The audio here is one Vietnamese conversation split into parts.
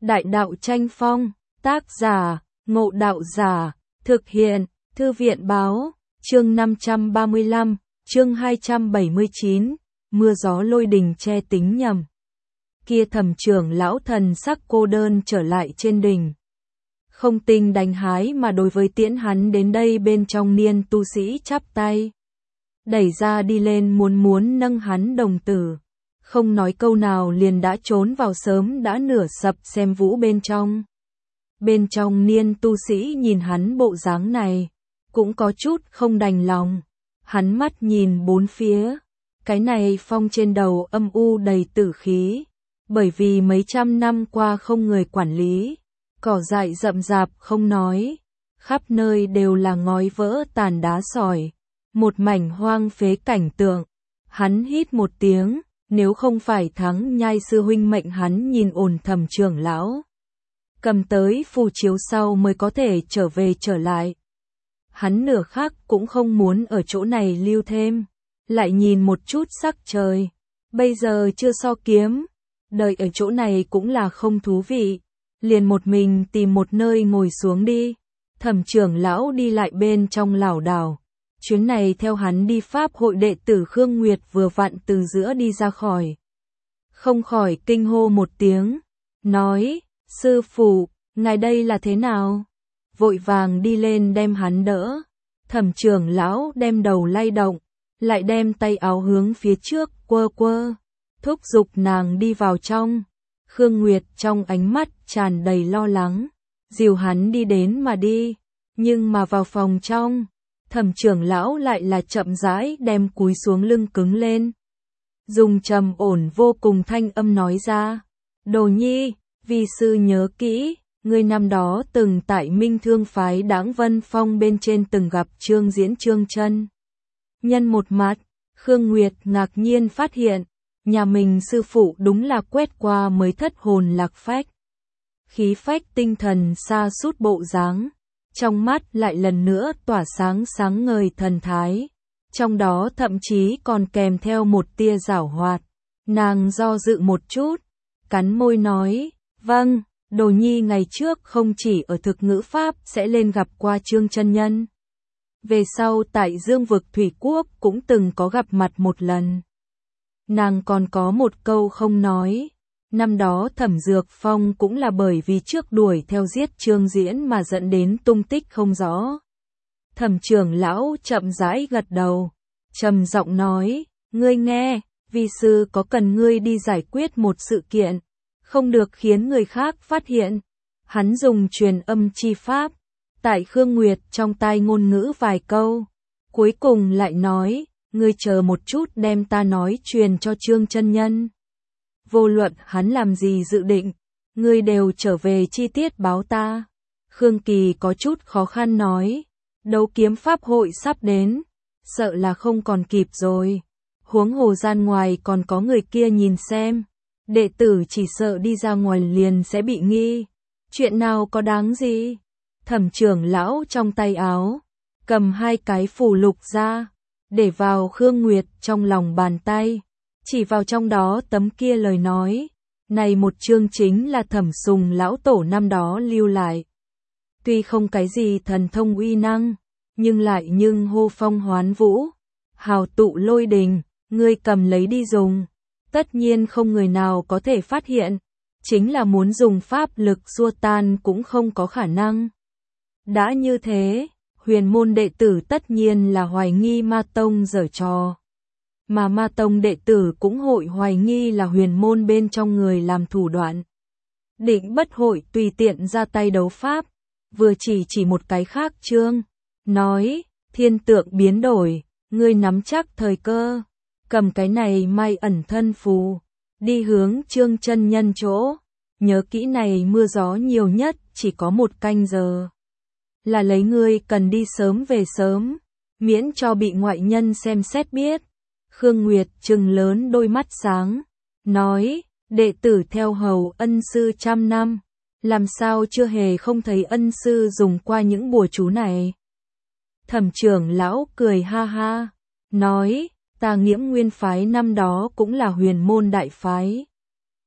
Đại đạo tranh phong, tác giả, Ngộ Đạo Giả, thực hiện, Thư viện báo, chương 535, chương 279, mưa gió lôi đình che tính nhầm. Kia Thẩm trưởng lão thần sắc cô đơn trở lại trên đỉnh. Không tinh đánh hái mà đối với tiễn hắn đến đây bên trong niên tu sĩ chắp tay. Đẩy ra đi lên muốn nâng hắn đồng tử. Không nói câu nào liền đã trốn vào sớm đã nửa sập xem vũ bên trong. Bên trong niên tu sĩ nhìn hắn bộ dáng này, cũng có chút không đành lòng. Hắn mắt nhìn bốn phía, cái này phong trên đầu âm u đầy tử khí, bởi vì mấy trăm năm qua không người quản lý, cỏ dại rậm rạp không nói, khắp nơi đều là ngói vỡ tàn đá sỏi, một mảnh hoang phế cảnh tượng. Hắn hít một tiếng, nếu không phải Thắng Nhai sư huynh mệnh hắn nhìn ổn Thẩm trưởng lão, cầm tới phù chiếu sau mới có thể trở lại. Hắn nửa khắc cũng không muốn ở chỗ này lưu thêm, lại nhìn một chút sắc trời, bây giờ chưa so kiếm, đợi ở chỗ này cũng là không thú vị, liền một mình tìm một nơi ngồi xuống đi. Thẩm trưởng lão đi lại bên trong lảo đảo, chuyến này theo hắn đi pháp hội đệ tử Khương Nguyệt vừa vặn từ giữa đi ra khỏi. Không khỏi kinh hô một tiếng, nói, sư phụ, ngài đây là thế nào? Vội vàng đi lên đem hắn đỡ. Thẩm trưởng lão đem đầu lay động, lại đem tay áo hướng phía trước quơ, thúc giục nàng đi vào trong. Khương Nguyệt trong ánh mắt tràn đầy lo lắng, dìu hắn đi đến mà đi, nhưng mà vào phòng trong, Thẩm trưởng lão lại là chậm rãi đem cúi xuống lưng cứng lên. Dùng trầm ổn vô cùng thanh âm nói ra, Đồ Nhi, vi sư nhớ kỹ, ngươi năm đó từng tại Minh Thương phái Đãng Vân Phong bên trên từng gặp Trương Diễn Trương chân nhân một mặt. Khương Nguyệt ngạc nhiên phát hiện, nhà mình sư phụ đúng là quét qua mới thất hồn lạc phách. Khí phách tinh thần sa sút bộ dáng, trong mắt lại lần nữa tỏa sáng ngời thần thái, trong đó thậm chí còn kèm theo một tia giảo hoạt. Nàng do dự một chút, cắn môi nói, vâng, Đồ Nhi ngày trước không chỉ ở thực ngữ pháp sẽ lên gặp qua Trương chân nhân, về sau tại Dương vực Thủy Quốc cũng từng có gặp mặt một lần. Nàng còn có một câu không nói, năm đó Thẩm Dược Phong cũng là bởi vì trước đuổi theo giết Trương Diễn mà dẫn đến tung tích không rõ. Thẩm trưởng lão chậm rãi gật đầu, trầm giọng nói, ngươi nghe, vi sư có cần ngươi đi giải quyết một sự kiện, không được khiến người khác phát hiện. Hắn dùng truyền âm chi pháp, tại Khương Nguyệt trong tai ngôn ngữ vài câu, cuối cùng lại nói, ngươi chờ một chút đem ta nói truyền cho Trương chân nhân. Vô luận hắn làm gì dự định, ngươi đều trở về chi tiết báo ta. Khương Kỳ có chút khó khăn nói, đấu kiếm pháp hội sắp đến, sợ là không còn kịp rồi. Huống hồ gian ngoài còn có người kia nhìn xem, đệ tử chỉ sợ đi ra ngoài liền sẽ bị nghi. Chuyện nào có đáng gì? Thẩm trưởng lão trong tay áo, cầm hai cái phù lục ra, để vào Khương Nguyệt trong lòng bàn tay, chỉ vào trong đó tấm kia lời nói, này một chương chính là Thẩm Sùng lão tổ năm đó lưu lại. Tuy không cái gì thần thông uy năng, nhưng hô phong hoán vũ, hào tụ lôi đình, ngươi cầm lấy đi dùng, tất nhiên không người nào có thể phát hiện, chính là muốn dùng pháp lực xua tan cũng không có khả năng. Đã như thế, huyền môn đệ tử tất nhiên là hoài nghi ma tông giở trò, mà ma tông đệ tử cũng hội hoài nghi là huyền môn bên trong người làm thủ đoạn. Định bất hội tùy tiện ra tay đấu pháp, vừa chỉ một cái khác chương, nói, thiên tượng biến đổi, ngươi nắm chắc thời cơ, cầm cái này may ẩn thân phù, đi hướng Trương chân nhân chỗ, nhớ kỹ này mưa gió nhiều nhất chỉ có 1 canh giờ. Là lấy ngươi cần đi sớm về sớm, miễn cho bị ngoại nhân xem xét biết. Khương Nguyệt trừng lớn đôi mắt sáng, nói, đệ tử theo hầu ân sư trăm năm, làm sao chưa hề không thấy ân sư dùng qua những bùa chú này. Thẩm trưởng lão cười ha ha, nói, ta Nghiễm Nguyên phái năm đó cũng là huyền môn đại phái.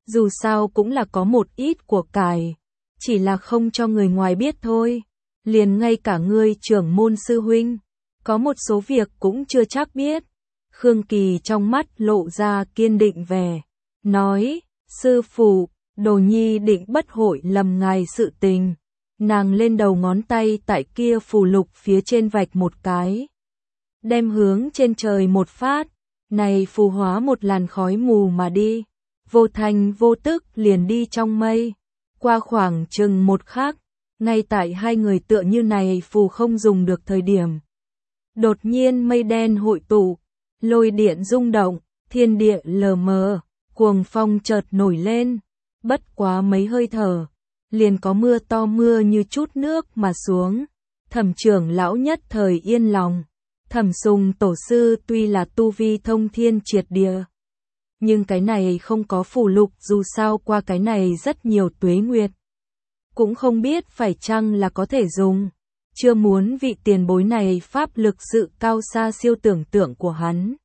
dù sao cũng là có một ít của cải, chỉ là không cho người ngoài biết thôi. Liền ngay cả ngươi trưởng môn sư huynh, có một số việc cũng chưa chắc biết. Khương Kỳ trong mắt lộ ra kiên định vẻ, nói, sư phụ, đồ nhi định bất hội lầm ngài sự tình. Nàng lên đầu ngón tay tại kia phù lục phía trên vạch một cái, đem hướng trên trời một phát, này phù hóa một làn khói mù mà đi, vô thành vô tức liền đi trong mây. Qua khoảng chừng một khắc, ngay tại hai người tựa như này phù không dùng được thời điểm. Đột nhiên mây đen hội tụ, lôi điện rung động, thiên địa lờ mờ, cuồng phong chợt nổi lên, bất quá mấy hơi thở, liền có mưa to mưa như chút nước mà xuống. Thẩm trưởng lão nhất thời yên lòng. Thẩm Sùng tổ sư tuy là tu vi thông thiên triệt địa, nhưng cái này không có phù lục, dù sao qua cái này rất nhiều tuế nguyệt, cũng không biết phải chăng là có thể dùng. Chưa muốn vị tiền bối này pháp lực sự cao xa siêu tưởng tượng của hắn.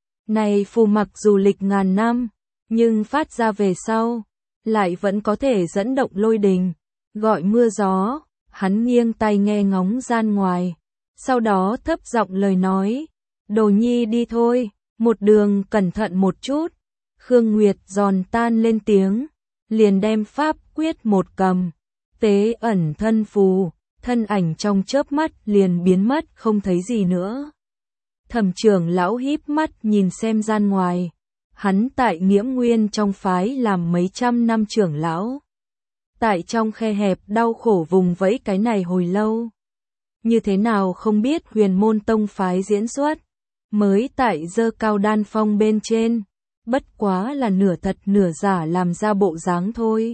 Này phù mặc dù lịch ngàn năm, nhưng phát ra về sau, lại vẫn có thể dẫn động lôi đình, gọi mưa gió. Hắn nghiêng tai nghe ngóng gian ngoài, sau đó thấp giọng lời nói, đồ nhi đi thôi, một đường cẩn thận một chút. Khương Nguyệt giòn tan lên tiếng, liền đem pháp quyết một cầm, tế ẩn thân phù, thân ảnh trong chớp mắt liền biến mất không thấy gì nữa. Thẩm trưởng lão híp mắt nhìn xem gian ngoài, hắn tại Nghiễm Nguyên trong phái làm mấy trăm năm trưởng lão, tại trong khe hẹp đau khổ vùng vẫy cái này hồi lâu. Như thế nào không biết Huyền Môn tông phái diễn xuất, mới tại dơ cao đan phong bên trên, bất quá là nửa thật nửa giả làm ra bộ dáng thôi.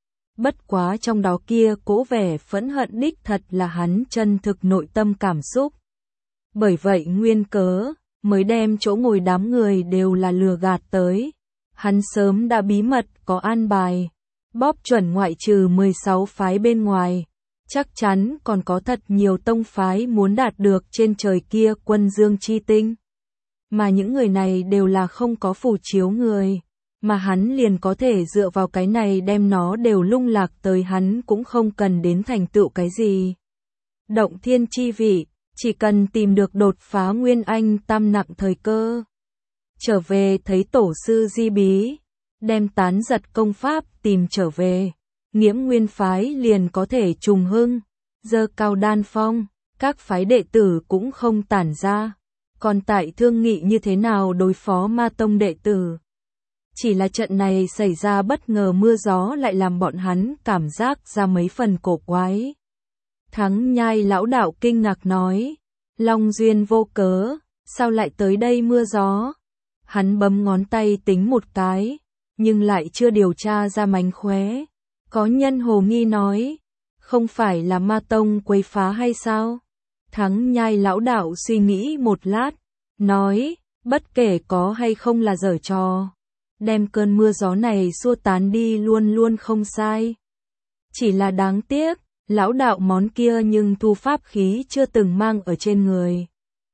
Bất quá trong đó kia cố vẻ phẫn hận đích thật là hắn chân thực nội tâm cảm xúc. Bởi vậy nguyên cớ, mới đem chỗ ngồi đám người đều là lừa gạt tới. Hắn sớm đã bí mật có an bài, bóp chuẩn ngoại trừ 16 phái bên ngoài. Chắc chắn còn có thật nhiều tông phái muốn đạt được trên trời kia quân dương chi tinh. Mà những người này đều là không có phù chiếu người, mà hắn liền có thể dựa vào cái này đem nó đều lung lạc tới, hắn cũng không cần đến thành tựu cái gì động thiên chi vị, chỉ cần tìm được đột phá nguyên anh tam nặng thời cơ. Trở về thấy tổ sư Di Bí, đem tán giật công pháp tìm trở về, Nghiễm Nguyên phái liền có thể trùng hưng, dơ cao đan phong, các phái đệ tử cũng không tản ra. Còn tại thương nghị như thế nào đối phó ma tông đệ tử. Chỉ là trận này xảy ra bất ngờ mưa gió lại làm bọn hắn cảm giác ra mấy phần cổ quái. Thắng Nhai lão đạo kinh ngạc nói, Long duyên vô cớ, sao lại tới đây mưa gió? Hắn bấm ngón tay tính một cái, nhưng lại chưa điều tra ra mánh khóe. Có nhân hồ nghi nói, không phải là ma tông quấy phá hay sao? Thắng Nhai lão đạo suy nghĩ một lát, nói, bất kể có hay không là giở trò, đem cơn mưa gió này xua tán đi luôn luôn không sai. Chỉ là đáng tiếc, lão đạo món kia nhưng thu pháp khí chưa từng mang ở trên người.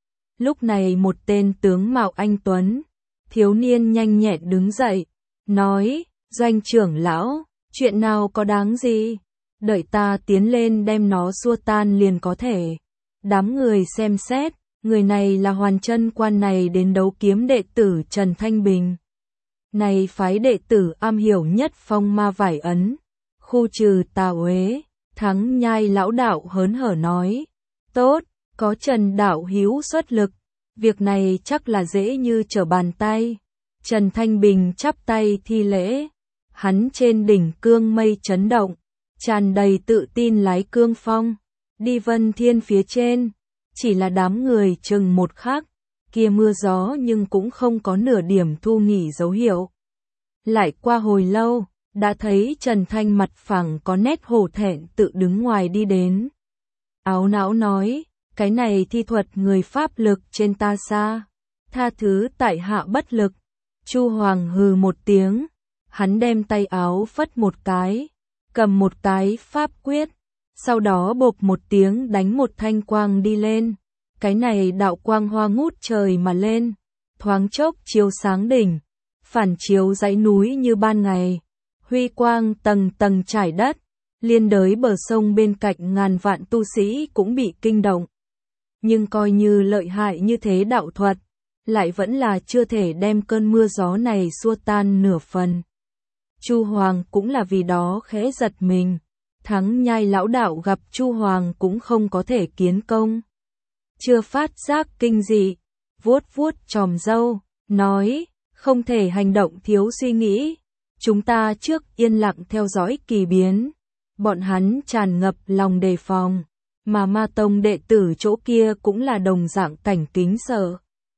Lúc này một tên tướng mạo anh tuấn, thiếu niên nhanh nhẹn đứng dậy, nói, Doanh trưởng lão, chuyện nào có đáng gì, đợi ta tiến lên đem nó xua tan liền có thể. Đám người xem xét, người này là Hoàn Chân quan này đến đấu kiếm đệ tử Trần Thanh Bình. Này phái đệ tử am hiểu nhất phong ma vải ấn, khu trừ tà uế. Thắng Nhai lão đạo hớn hở nói, tốt, có Trần đạo hữu xuất lực, việc này chắc là dễ như trở bàn tay. Trần Thanh Bình chắp tay thi lễ, hắn trên đỉnh cương mây chấn động, tràn đầy tự tin lái cương phong, đi Vân Thiên phía trên. Chỉ là đám người chừng một khắc, kia mưa gió nhưng cũng không có nửa điểm thu nghỉ dấu hiệu. Lại qua hồi lâu, đã thấy Trần Thanh mặt phẳng có nét hổ thẹn tự đứng ngoài đi đến. Áo não nói, cái này thi thuật người pháp lực trên ta xa, tha thứ tại hạ bất lực. Chu Hoàng hừ một tiếng, hắn đem tay áo phất một cái, cầm một cái pháp quyết, sau đó bộp một tiếng đánh một thanh quang đi lên. Cái này đạo quang hoa ngút trời mà lên, thoáng chốc chiếu sáng đỉnh, phản chiếu dãy núi như ban ngày, huy quang tầng tầng trải đất, liên đới bờ sông bên cạnh ngàn vạn tu sĩ cũng bị kinh động. Nhưng coi như lợi hại như thế đạo thuật, lại vẫn là chưa thể đem cơn mưa gió này xua tan nửa phần. Chu Hoàng cũng là vì đó khẽ giật mình, Thắng Nhai lão đạo gặp Chu Hoàng cũng không có thể kiến công. Chưa phát giác kinh dị, vuốt vuốt chòm râu, nói, không thể hành động thiếu suy nghĩ, chúng ta trước yên lặng theo dõi kỳ biến. Bọn hắn tràn ngập lòng đề phòng, mà Ma Tông đệ tử chỗ kia cũng là đồng dạng cảnh kính sợ.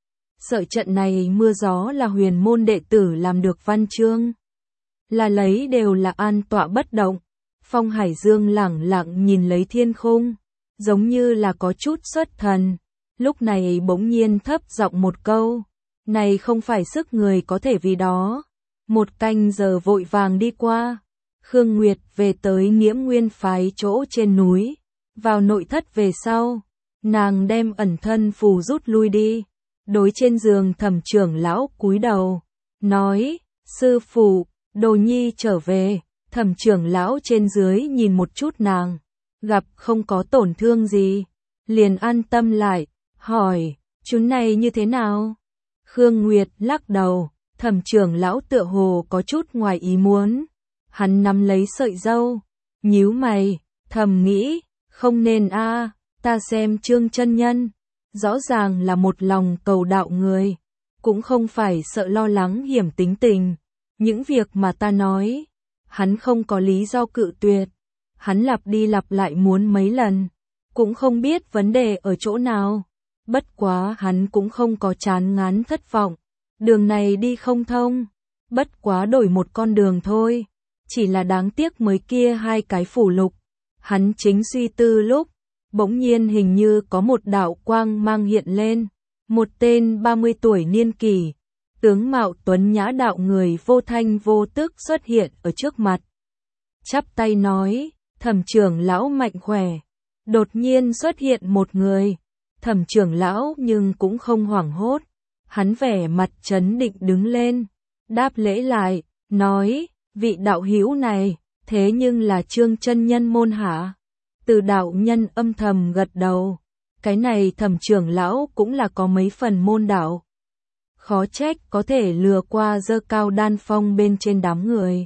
Sợ trận này mưa gió là huyền môn đệ tử làm được văn chương. Là lấy đều là an tọa bất động. Phong Hải Dương lẳng lặng nhìn lấy thiên khung, giống như là có chút xuất thần. Lúc này bỗng nhiên thấp giọng một câu, này không phải sức người có thể vì đó. Một canh giờ vội vàng đi qua, Khương Nguyệt về tới Nghiễm Nguyên phái chỗ trên núi, vào nội thất về sau, nàng đem ẩn thân phù rút lui đi, đối trên giường Thẩm trưởng lão cúi đầu, nói, sư phụ, đồ nhi trở về. Thẩm trưởng lão trên dưới nhìn một chút nàng, gặp không có tổn thương gì, liền an tâm lại, hỏi, chúng này như thế nào? Khương Nguyệt lắc đầu, Thẩm trưởng lão tựa hồ có chút ngoài ý muốn, hắn nắm lấy sợi râu, nhíu mày, thầm nghĩ, không nên ta xem Trương chân nhân, rõ ràng là một lòng cầu đạo người, cũng không phải sợ lo lắng hiểm tính tình, những việc mà ta nói, hắn không có lý do cự tuyệt, hắn lặp đi lặp lại muốn mấy lần, cũng không biết vấn đề ở chỗ nào, bất quá hắn cũng không có chán ngán thất vọng, đường này đi không thông, bất quá đổi một con đường thôi, chỉ là đáng tiếc mới kia hai cái phủ lục, hắn chính suy tư lúc, bỗng nhiên hình như có một đạo quang mang hiện lên, một tên 30 tuổi niên kỷ, tướng mạo tuấn nhã đạo người vô thanh vô tức xuất hiện ở trước mặt. Chắp tay nói, Thẩm trưởng lão mạnh khỏe. Đột nhiên xuất hiện một người, Thẩm trưởng lão nhưng cũng không hoảng hốt. Hắn vẻ mặt trấn định đứng lên, đáp lễ lại, nói, vị đạo hữu này, thế nhưng là Trương chân nhân môn hạ. Từ đạo nhân âm thầm gật đầu, cái này Thẩm trưởng lão cũng là có mấy phần môn đạo. Khó trách có thể lừa qua dơ cao đan phong bên trên đám người.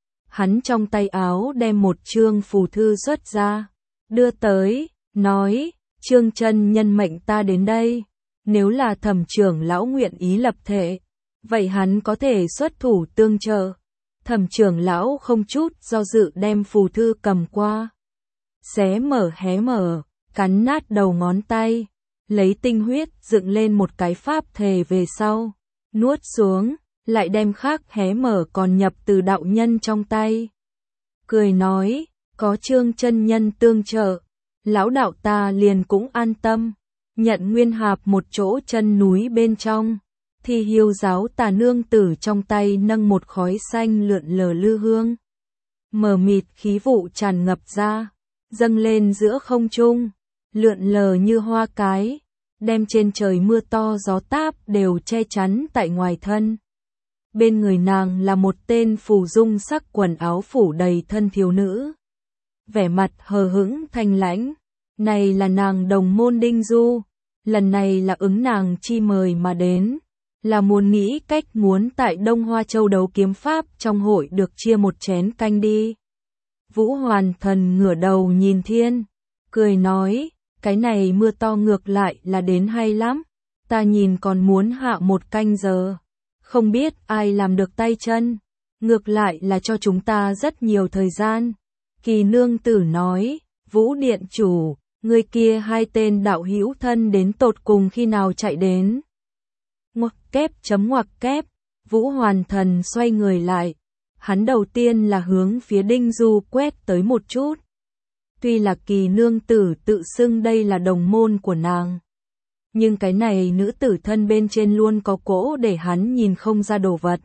Hắn trong tay áo đem một chương phù thư xuất ra, đưa tới, nói, Trương chân nhân mệnh ta đến đây, nếu là Thẩm trưởng lão nguyện ý lập thể, vậy hắn có thể xuất thủ tương trợ. Thẩm trưởng lão không chút do dự đem phù thư cầm qua, xé mở hé mở, cắn nát đầu ngón tay, lấy tinh huyết dựng lên một cái pháp thề về sau, nuốt xuống, lại đem khác hé mở còn nhập từ đạo nhân trong tay. Cười nói, có Trương chân nhân tương trợ, lão đạo ta liền cũng an tâm, nhận Nguyên Hạp một chỗ chân núi bên trong, thì Hiếu giáo tà nương tử trong tay nâng một khói xanh lượn lờ lư hương. Mờ mịt khí vụ tràn ngập ra, dâng lên giữa không trung, lượn lờ như hoa cái, đem trên trời mưa to gió táp đều che chắn tại ngoài thân. Bên người nàng là một tên phù dung sắc quần áo phủ đầy thân thiếu nữ. Vẻ mặt hờ hững thanh lãnh, này là nàng đồng môn Đinh Du, lần này là ứng nàng chi mời mà đến, là muốn nghĩ cách muốn tại Đông Hoa Châu đấu kiếm pháp trong hội được chia một chén canh đi. Vũ Hoàn Thần ngửa đầu nhìn thiên, cười nói, cái này mưa to ngược lại là đến hay lắm, ta nhìn còn muốn hạ một canh giờ, không biết ai làm được tay chân, ngược lại là cho chúng ta rất nhiều thời gian. Kỳ nương tử nói, Vũ điện chủ, người kia hai tên đạo hữu thân đến tột cùng khi nào chạy đến. Ngoặc kép, Vũ Hoàn Thần xoay người lại, hắn đầu tiên là hướng phía Đinh Du quét tới một chút. Tuy là Kỳ nương tử tự xưng đây là đồng môn của nàng, nhưng cái này nữ tử thân bên trên luôn có cỗ để hắn nhìn không ra đồ vật,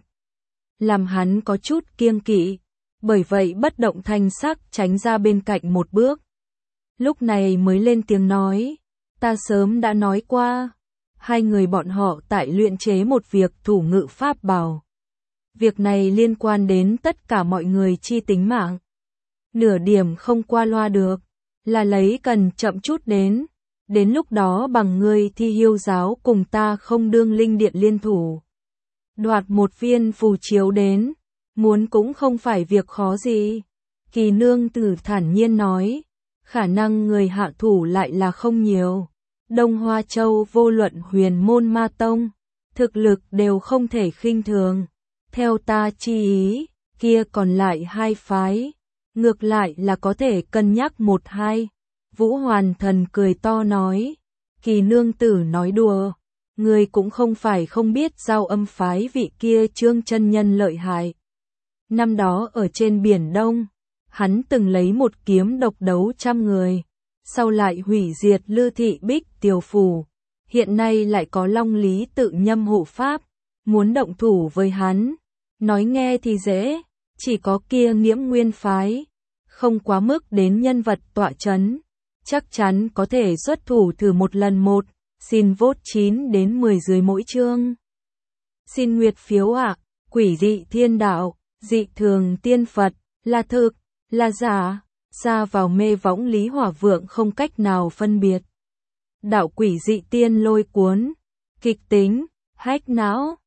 làm hắn có chút kiêng kỵ, bởi vậy bất động thanh sắc tránh ra bên cạnh một bước. Lúc này mới lên tiếng nói, ta sớm đã nói qua, hai người bọn họ tại luyện chế một việc thủ ngự pháp bảo. Việc này liên quan đến tất cả mọi người chi tính mạng. Nửa điểm không qua loa được, là lấy cần chậm chút đến. Đến lúc đó bằng ngươi thi hiêu giáo cùng ta không đương linh điện liên thủ. Đoạt một viên phù chiếu đến, muốn cũng không phải việc khó gì. Kỳ nương tử thản nhiên nói, khả năng người hạ thủ lại là không nhiều. Đông Hoa Châu vô luận huyền môn ma tông, thực lực đều không thể khinh thường. Theo ta chi ý, kia còn lại hai phái, ngược lại là có thể cân nhắc một hai. Vũ Hoàn Thần cười to nói, Kỳ nương tử nói đùa, người cũng không phải không biết Giao Âm phái vị kia Trương chân nhân lợi hại. Năm đó ở trên biển Đông, hắn từng lấy một kiếm độc đấu 100 người, sau lại hủy diệt Lư Thị Bích Tiều Phủ, hiện nay lại có Long Lý tự nhâm hộ pháp, muốn động thủ với hắn. Nói nghe thì dễ, chỉ có kia Nghiễm Nguyên phái, không quá mức đến nhân vật tọa chấn, chắc chắn có thể xuất thủ thử một lần một, xin vote 9 đến 10 dưới mỗi chương. Xin nguyệt phiếu ạ, quỷ dị thiên đạo, dị thường tiên Phật, là thực, là giả, ra vào mê võng Lý Hỏa Vượng không cách nào phân biệt. Đạo quỷ dị tiên lôi cuốn, kịch tính, hách não.